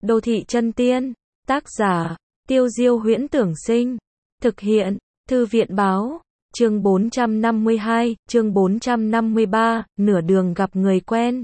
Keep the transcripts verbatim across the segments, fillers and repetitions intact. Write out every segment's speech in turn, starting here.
Đô thị chân tiên. Tác giả, Tiêu Diêu Huyễn Tưởng Sinh. Thực hiện, Thư viện Báo. Chương bốn trăm năm mươi hai, chương bốn trăm năm mươi ba, nửa đường gặp người quen.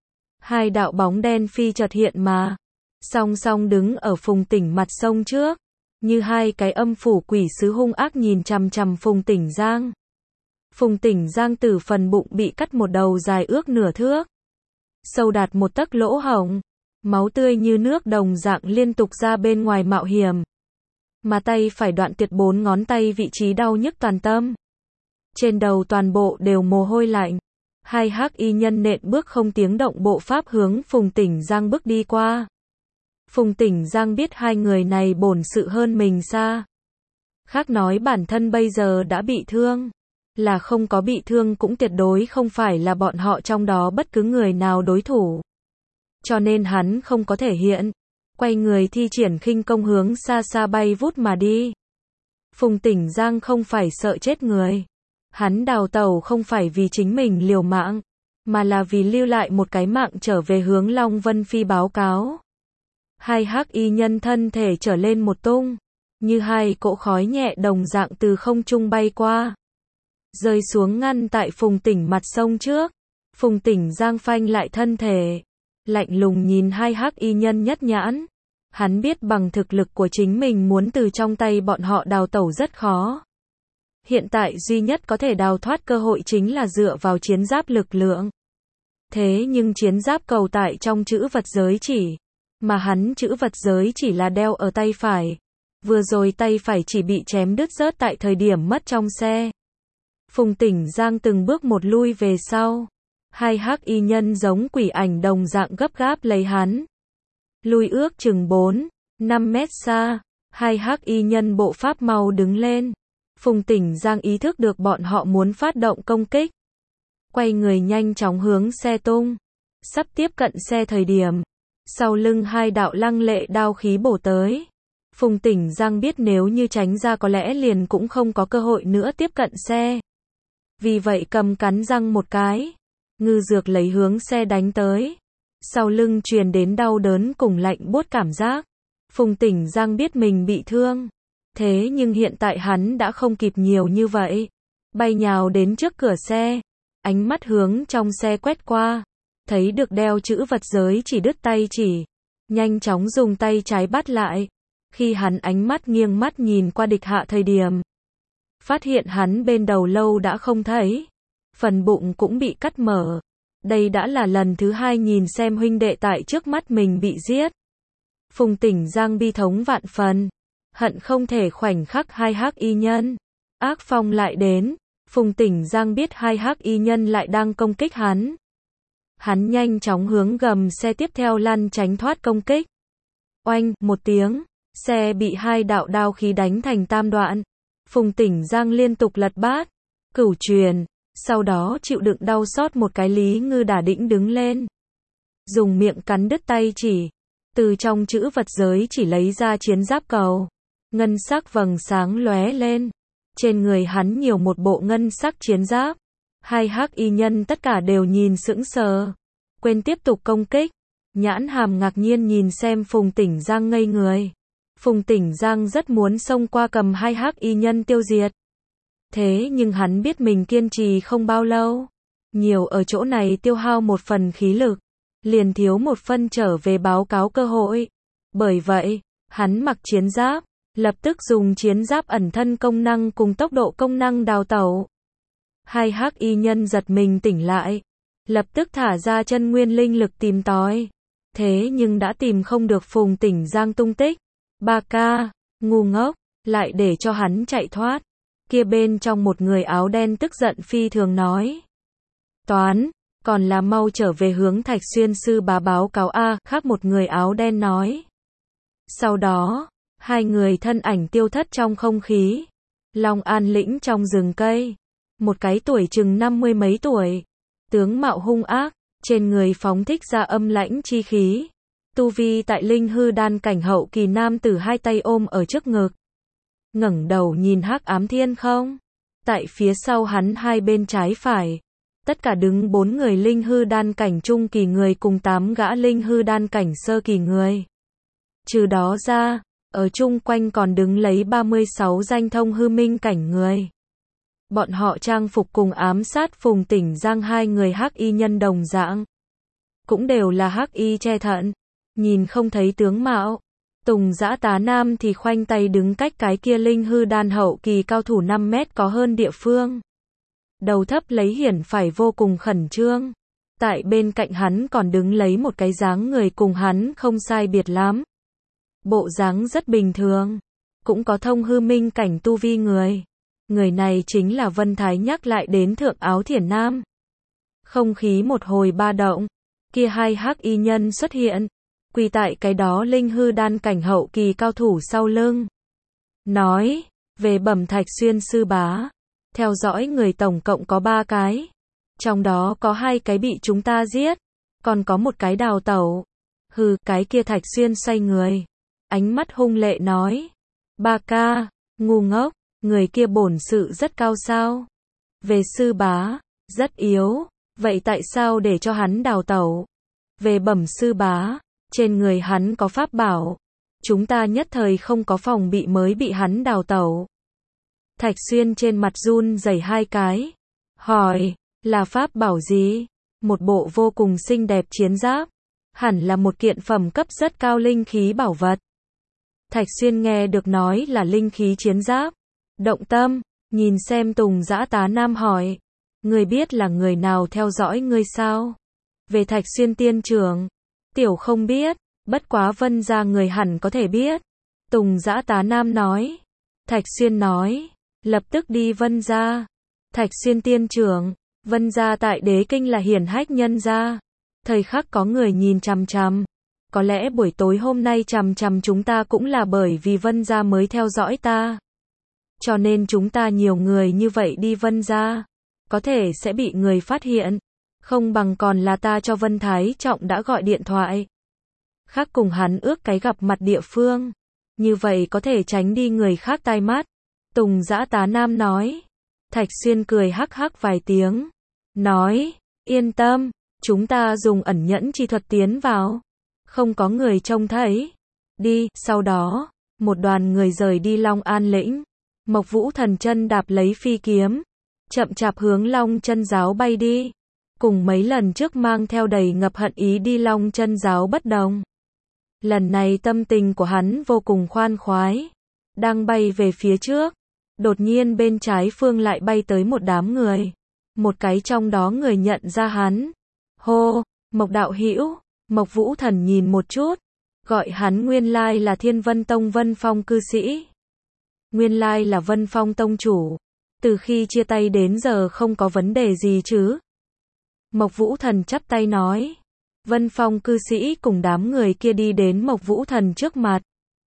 Hai đạo bóng đen phi chợt hiện mà, song song đứng ở Phùng Tỉnh mặt sông trước, như hai cái âm phủ quỷ sứ hung ác nhìn chằm chằm Phùng Tỉnh Giang. Phùng Tỉnh Giang từ phần bụng bị cắt một đầu dài ước nửa thước, sâu đạt một tấc lỗ hổng, máu tươi như nước đồng dạng liên tục ra bên ngoài mạo hiểm. Mà tay phải đoạn tuyệt bốn ngón tay vị trí đau nhức toàn tâm. Trên đầu toàn bộ đều mồ hôi lạnh. Hai hắc y nhân nện bước không tiếng động bộ pháp hướng Phùng Tỉnh Giang bước đi qua. Phùng Tỉnh Giang biết hai người này bổn sự hơn mình xa. Khác nói bản thân bây giờ đã bị thương. Là không có bị thương cũng tuyệt đối không phải là bọn họ trong đó bất cứ người nào đối thủ. Cho nên hắn không có thể hiện. Quay người thi triển khinh công hướng xa xa bay vút mà đi. Phùng Tỉnh Giang không phải sợ chết người. Hắn đào tẩu không phải vì chính mình liều mạng, mà là vì lưu lại một cái mạng trở về hướng Long Vân Phi báo cáo. Hai hắc y nhân thân thể trở lên một tung, như hai cỗ khói nhẹ đồng dạng từ không trung bay qua, rơi xuống ngăn tại Phùng Tỉnh mặt sông trước. Phùng Tỉnh Giang phanh lại thân thể, lạnh lùng nhìn hai hắc y nhân nhất nhãn. Hắn biết bằng thực lực của chính mình muốn từ trong tay bọn họ đào tẩu rất khó. Hiện tại duy nhất có thể đào thoát cơ hội chính là dựa vào chiến giáp lực lượng. Thế nhưng chiến giáp cầu tại trong chữ vật giới chỉ, mà hắn chữ vật giới chỉ là đeo ở tay phải. Vừa rồi tay phải chỉ bị chém đứt rớt tại thời điểm mất trong xe. Phùng Tỉnh Giang từng bước một lui về sau. Hai hắc y nhân giống quỷ ảnh đồng dạng gấp gáp lấy hắn. Lui ước chừng bốn, năm mét xa, hai hắc y nhân bộ pháp mau đứng lên. Phùng Tỉnh Giang ý thức được bọn họ muốn phát động công kích. Quay người nhanh chóng hướng xe tung. Sắp tiếp cận xe thời điểm, sau lưng hai đạo lăng lệ đao khí bổ tới. Phùng Tỉnh Giang biết nếu như tránh ra có lẽ liền cũng không có cơ hội nữa tiếp cận xe. Vì vậy cầm cắn răng một cái, ngư dược lấy hướng xe đánh tới. Sau lưng truyền đến đau đớn cùng lạnh buốt cảm giác. Phùng Tỉnh Giang biết mình bị thương. Thế nhưng hiện tại hắn đã không kịp nhiều như vậy. Bay nhào đến trước cửa xe. Ánh mắt hướng trong xe quét qua. Thấy được đeo chữ vật giới chỉ đứt tay chỉ. Nhanh chóng dùng tay trái bắt lại. Khi hắn ánh mắt nghiêng mắt nhìn qua địch hạ thời điểm, phát hiện hắn bên đầu lâu đã không thấy. Phần bụng cũng bị cắt mở. Đây đã là lần thứ hai nhìn xem huynh đệ tại trước mắt mình bị giết. Phùng Tỉnh Giang bi thống vạn phần. Hận không thể khoảnh khắc hai hắc y nhân. Ác phong lại đến. Phùng Tỉnh Giang biết hai hắc y nhân lại đang công kích hắn. Hắn nhanh chóng hướng gầm xe tiếp theo lăn tránh thoát công kích. Oanh, một tiếng. Xe bị hai đạo đao khí đánh thành tam đoạn. Phùng Tỉnh Giang liên tục lật bát. Cửu truyền. Sau đó chịu đựng đau xót một cái Lý Ngư đả đĩnh đứng lên. Dùng miệng cắn đứt tay chỉ. Từ trong chữ vật giới chỉ lấy ra chiến giáp cầu. Ngân sắc vầng sáng lóe lên. Trên người hắn nhiều một bộ ngân sắc chiến giáp. Hai hắc y nhân tất cả đều nhìn sững sờ. Quên tiếp tục công kích. Nhãn hàm ngạc nhiên nhìn xem Phùng Tỉnh Giang ngây người. Phùng Tỉnh Giang rất muốn xông qua cầm hai hắc y nhân tiêu diệt. Thế nhưng hắn biết mình kiên trì không bao lâu. Nhiều ở chỗ này tiêu hao một phần khí lực. Liền thiếu một phân trở về báo cáo cơ hội. Bởi vậy, hắn mặc chiến giáp. Lập tức dùng chiến giáp ẩn thân công năng cùng tốc độ công năng đào tẩu. Hai hắc y nhân giật mình tỉnh lại. Lập tức thả ra chân nguyên linh lực tìm tòi. Thế nhưng đã tìm không được Phùng Tỉnh Giang tung tích. Ba ca, ngu ngốc, lại để cho hắn chạy thoát. Kia bên trong một người áo đen tức giận phi thường nói. Toán, còn là mau trở về hướng Thạch Xuyên sư bá báo cáo A, khác một người áo đen nói. Sau đó, hai người thân ảnh tiêu thất trong không khí. Long An lĩnh trong rừng cây. Một cái tuổi chừng năm mươi mấy tuổi. Tướng mạo hung ác, trên người phóng thích ra âm lãnh chi khí. Tu vi tại linh hư đan cảnh hậu kỳ nam tử hai tay ôm ở trước ngực. Ngẩng đầu nhìn hắc ám thiên không. Tại phía sau hắn hai bên trái phải. Tất cả đứng bốn người linh hư đan cảnh trung kỳ người cùng tám gã linh hư đan cảnh sơ kỳ người. Trừ đó ra, ở chung quanh còn đứng lấy ba mươi sáu danh thông hư minh cảnh người. Bọn họ trang phục cùng ám sát Phùng Tỉnh Giang hai người hắc y nhân đồng dạng. Cũng đều là hắc y che thận, nhìn không thấy tướng mạo. Tùng Dã Tá Nam thì khoanh tay đứng cách cái kia linh hư đan hậu kỳ cao thủ năm mét có hơn địa phương. Đầu thấp lấy hiển phải vô cùng khẩn trương. Tại bên cạnh hắn còn đứng lấy một cái dáng người cùng hắn không sai biệt lắm. Bộ dáng rất bình thường. Cũng có thông hư minh cảnh tu vi người. Người này chính là Vân Thái nhắc lại đến Thượng Áo Thiển Nam. Không khí một hồi ba động. Kia hai hắc y nhân xuất hiện. Quỳ tại cái đó linh hư đan cảnh hậu kỳ cao thủ sau lưng. Nói, về Bẩm Thạch Xuyên sư bá. Theo dõi người tổng cộng có ba cái. Trong đó có hai cái bị chúng ta giết. Còn có một cái đào tẩu. Hừ, cái kia Thạch Xuyên xoay người. Ánh mắt hung lệ nói. Ba ca, ngu ngốc, người kia bổn sự rất cao sao. Về sư bá, rất yếu. Vậy tại sao để cho hắn đào tẩu? Về Bẩm sư bá, trên người hắn có pháp bảo. Chúng ta nhất thời không có phòng bị mới bị hắn đào tẩu. Thạch Xuyên trên mặt run rẩy hai cái. Hỏi, là pháp bảo gì? Một bộ vô cùng xinh đẹp chiến giáp. Hẳn là một kiện phẩm cấp rất cao linh khí bảo vật. Thạch Xuyên nghe được nói là linh khí chiến giáp. Động tâm, nhìn xem Tùng Dã Tá Nam hỏi. Người biết là người nào theo dõi ngươi sao? Về Thạch Xuyên tiên trưởng. Tiểu không biết, bất quá Vân gia người hẳn có thể biết. Tùng Dã Tá Nam nói. Thạch Xuyên nói. Lập tức đi Vân gia. Thạch Xuyên tiên trưởng. Vân gia tại Đế Kinh là hiển hách nhân gia. Thời khắc có người nhìn chằm chằm. Có lẽ buổi tối hôm nay chằm chằm chúng ta cũng là bởi vì Vân gia mới theo dõi ta. Cho nên chúng ta nhiều người như vậy đi Vân gia. Có thể sẽ bị người phát hiện. Không bằng còn là ta cho Vân Thái Trọng đã gọi điện thoại. Khác cùng hắn ước cái gặp mặt địa phương. Như vậy có thể tránh đi người khác tai mắt. Tùng Dã Tá Nam nói. Thạch Xuyên cười hắc hắc vài tiếng. Nói, yên tâm, chúng ta dùng ẩn nhẫn chi thuật tiến vào. Không có người trông thấy. Đi, sau đó, một đoàn người rời đi Long An lĩnh. Mộc Vũ Thần chân đạp lấy phi kiếm. Chậm chạp hướng Long Chân giáo bay đi. Cùng mấy lần trước mang theo đầy ngập hận ý đi Long Chân giáo bất đồng. Lần này tâm tình của hắn vô cùng khoan khoái. Đang bay về phía trước. Đột nhiên bên trái phương lại bay tới một đám người. Một cái trong đó người nhận ra hắn. Hô, Mộc đạo hữu. Mộc Vũ Thần nhìn một chút. Gọi hắn nguyên lai là Thiên Vân Tông Vân Phong cư sĩ. Nguyên lai là Vân Phong tông chủ. Từ khi chia tay đến giờ không có vấn đề gì chứ. Mộc Vũ Thần chắp tay nói. Vân Phong cư sĩ cùng đám người kia đi đến Mộc Vũ Thần trước mặt.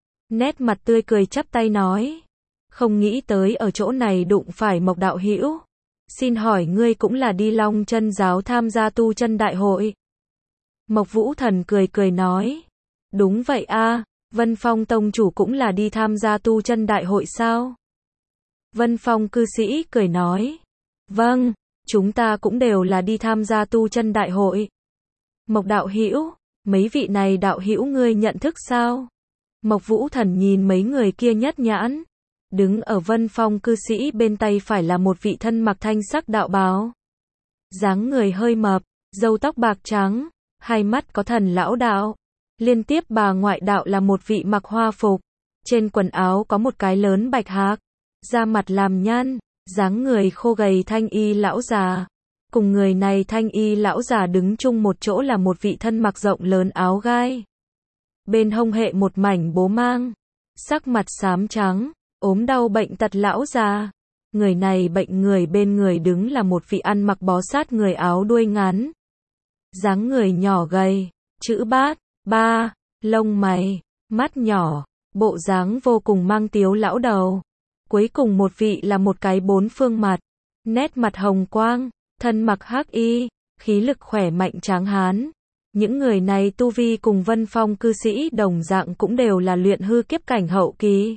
Nét mặt tươi cười chắp tay nói. Không nghĩ tới ở chỗ này đụng phải Mộc đạo hữu. Xin hỏi ngươi cũng là đi Long Chân giáo tham gia tu chân đại hội. Mộc Vũ Thần cười cười nói. Đúng vậy a, Vân Phong tông chủ cũng là đi tham gia tu chân đại hội sao? Vân Phong cư sĩ cười nói. Vâng, chúng ta cũng đều là đi tham gia tu chân đại hội. Mộc đạo hữu, mấy vị này đạo hữu ngươi nhận thức sao? Mộc Vũ Thần nhìn mấy người kia nhất nhãn. Đứng ở Vân Phong cư sĩ bên tay phải là một vị thân mặc thanh sắc đạo bào. Dáng người hơi mập, râu tóc bạc trắng, hai mắt có thần lão đạo. Liên tiếp bà ngoại đạo là một vị mặc hoa phục. Trên quần áo có một cái lớn bạch hạc. Da mặt làm nhăn, dáng người khô gầy thanh y lão già. Cùng người này thanh y lão già đứng chung một chỗ là một vị thân mặc rộng lớn áo gai. Bên hông hệ một mảnh bố mang. Sắc mặt xám trắng, ốm đau bệnh tật lão già. Người này bệnh người bên người đứng là một vị ăn mặc bó sát người áo đuôi ngắn. Dáng người nhỏ gầy, chữ bát, ba, lông mày, mắt nhỏ, bộ dáng vô cùng mang tiếu lão đầu. Cuối cùng một vị là một cái bốn phương mặt, nét mặt hồng quang, thân mặc hắc y, khí lực khỏe mạnh tráng hán. Những người này tu vi cùng Vân Phong cư sĩ đồng dạng cũng đều là luyện hư kiếp cảnh hậu kỳ.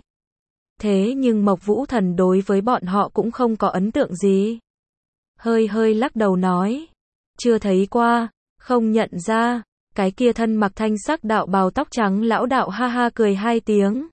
Thế nhưng Mộc Vũ Thần đối với bọn họ cũng không có ấn tượng gì. Hơi hơi lắc đầu nói. Chưa thấy qua, không nhận ra. Cái kia thân mặc thanh sắc đạo bào tóc trắng lão đạo ha ha cười hai tiếng.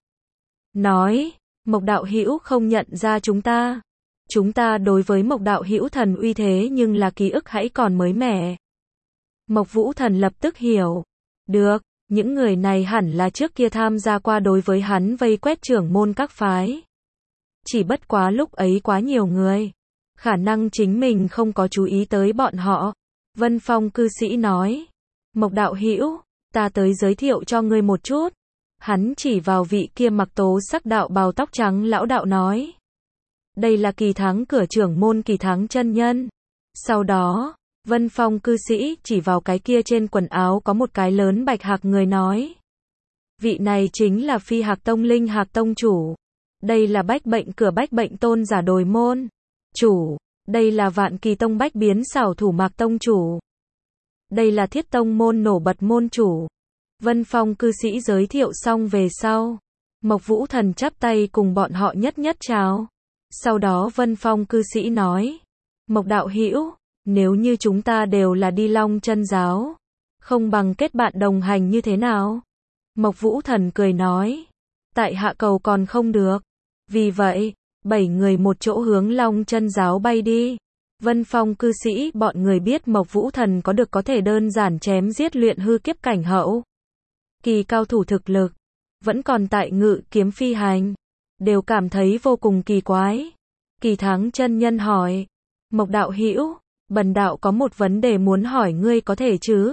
Nói, Mộc đạo hữu không nhận ra chúng ta. Chúng ta đối với Mộc đạo hữu thần uy thế nhưng là ký ức hãy còn mới mẻ. Mộc Vũ Thần lập tức hiểu. Được, những người này hẳn là trước kia tham gia qua đối với hắn vây quét trưởng môn các phái. Chỉ bất quá lúc ấy quá nhiều người. Khả năng chính mình không có chú ý tới bọn họ. Vân Phong cư sĩ nói. Mộc đạo hữu, ta tới giới thiệu cho ngươi một chút. Hắn chỉ vào vị kia mặc tố sắc đạo bào tóc trắng lão đạo nói. Đây là Kỳ Thắng cửa trưởng môn Kỳ Thắng chân nhân. Sau đó, Vân Phong cư sĩ chỉ vào cái kia trên quần áo có một cái lớn bạch hạc người nói. Vị này chính là Phi Hạc Tông Linh Hạc Tông chủ. Đây là Bách Bệnh cửa Bách Bệnh tôn giả Đồi môn chủ. Đây là Vạn Kỳ Tông Bách Biến xảo thủ Mạc Tông chủ. Đây là Thiết Tông môn nổ bật môn chủ. Vân Phong cư sĩ giới thiệu xong về sau. Mộc Vũ Thần chắp tay cùng bọn họ nhất nhất chào. Sau đó Vân Phong cư sĩ nói. Mộc đạo hữu, nếu như chúng ta đều là đi Long Chân giáo, không bằng kết bạn đồng hành như thế nào? Mộc Vũ Thần cười nói. Tại hạ cầu còn không được. Vì vậy, bảy người một chỗ hướng Long Chân giáo bay đi. Vân Phong cư sĩ bọn người biết Mộc Vũ Thần có được có thể đơn giản chém giết luyện hư kiếp cảnh hậu kỳ cao thủ thực lực, vẫn còn tại ngự kiếm phi hành, đều cảm thấy vô cùng kỳ quái. Kỳ Thắng chân nhân hỏi, Mộc đạo hữu, bần đạo có một vấn đề muốn hỏi ngươi có thể chứ?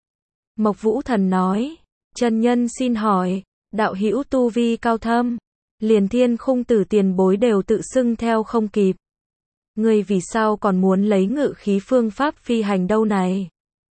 Mộc Vũ Thần nói, chân nhân xin hỏi, đạo hữu tu vi cao thâm, liền Thiên Khung Tử tiền bối đều tự xưng theo không kịp. Ngươi vì sao còn muốn lấy ngự khí phương pháp phi hành đâu này?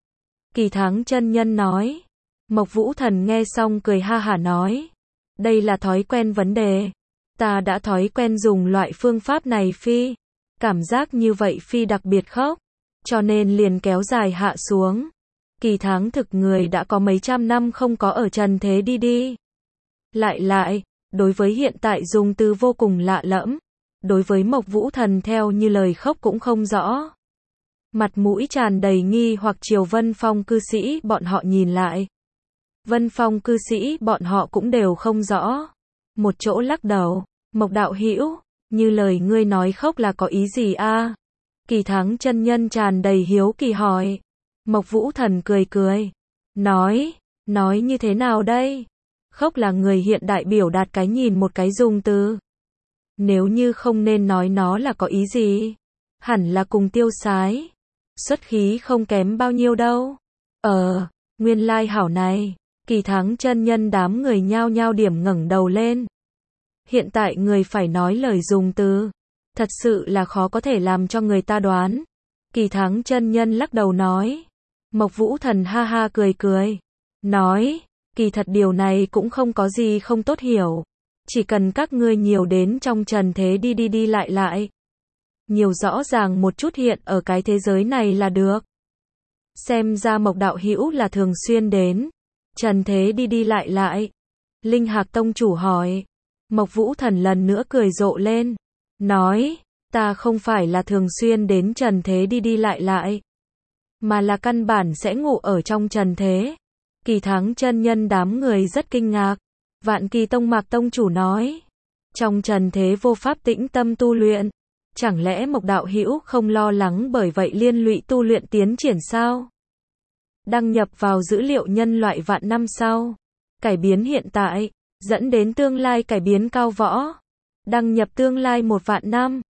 Kỳ Thắng chân nhân nói. Mộc Vũ Thần nghe xong cười ha hả nói. Đây là thói quen vấn đề. Ta đã thói quen dùng loại phương pháp này phi. Cảm giác như vậy phi đặc biệt khốc. Cho nên liền kéo dài hạ xuống. Kỳ Thắng thực người đã có mấy trăm năm không có ở trần thế đi đi. Lại lại, đối với hiện tại dùng từ vô cùng lạ lẫm. Đối với Mộc Vũ Thần theo như lời khóc cũng không rõ. Mặt mũi tràn đầy nghi hoặc chiều Vân Phong cư sĩ bọn họ nhìn lại. Vân Phong cư sĩ bọn họ cũng đều không rõ. Một chỗ lắc đầu, Mộc đạo hữu, như lời ngươi nói khóc là có ý gì a? Kỳ Thắng chân nhân tràn đầy hiếu kỳ hỏi. Mộc Vũ Thần cười cười. Nói, nói như thế nào đây? Khóc là người hiện đại biểu đạt cái nhìn một cái dùng từ. Nếu như không nên nói nó là có ý gì? Hẳn là cùng tiêu sái. Xuất khí không kém bao nhiêu đâu. Ờ, nguyên lai hảo này. Kỳ Thắng chân nhân đám người nhao nhao điểm ngẩng đầu lên. Hiện tại người phải nói lời dùng từ. Thật sự là khó có thể làm cho người ta đoán. Kỳ Thắng chân nhân lắc đầu nói. Mộc Vũ Thần ha ha cười cười. Nói, kỳ thật điều này cũng không có gì không tốt hiểu. Chỉ cần các ngươi nhiều đến trong trần thế đi đi đi lại lại. Nhiều rõ ràng một chút hiện ở cái thế giới này là được. Xem ra Mộc đạo hữu là thường xuyên đến trần thế đi đi lại lại. Linh Hạc Tông chủ hỏi. Mộc Vũ Thần lần nữa cười rộ lên. Nói, ta không phải là thường xuyên đến trần thế đi đi lại lại. Mà là căn bản sẽ ngủ ở trong trần thế. Kỳ Thắng chân nhân đám người rất kinh ngạc. Vạn Kỳ Tông Mạc Tông chủ nói. Trong trần thế vô pháp tĩnh tâm tu luyện. Chẳng lẽ Mộc đạo hữu không lo lắng bởi vậy liên lụy tu luyện tiến triển sao? Đăng nhập vào dữ liệu nhân loại vạn năm sau. Cải biến hiện tại, dẫn đến tương lai cải biến cao võ. Đăng nhập tương lai một vạn năm.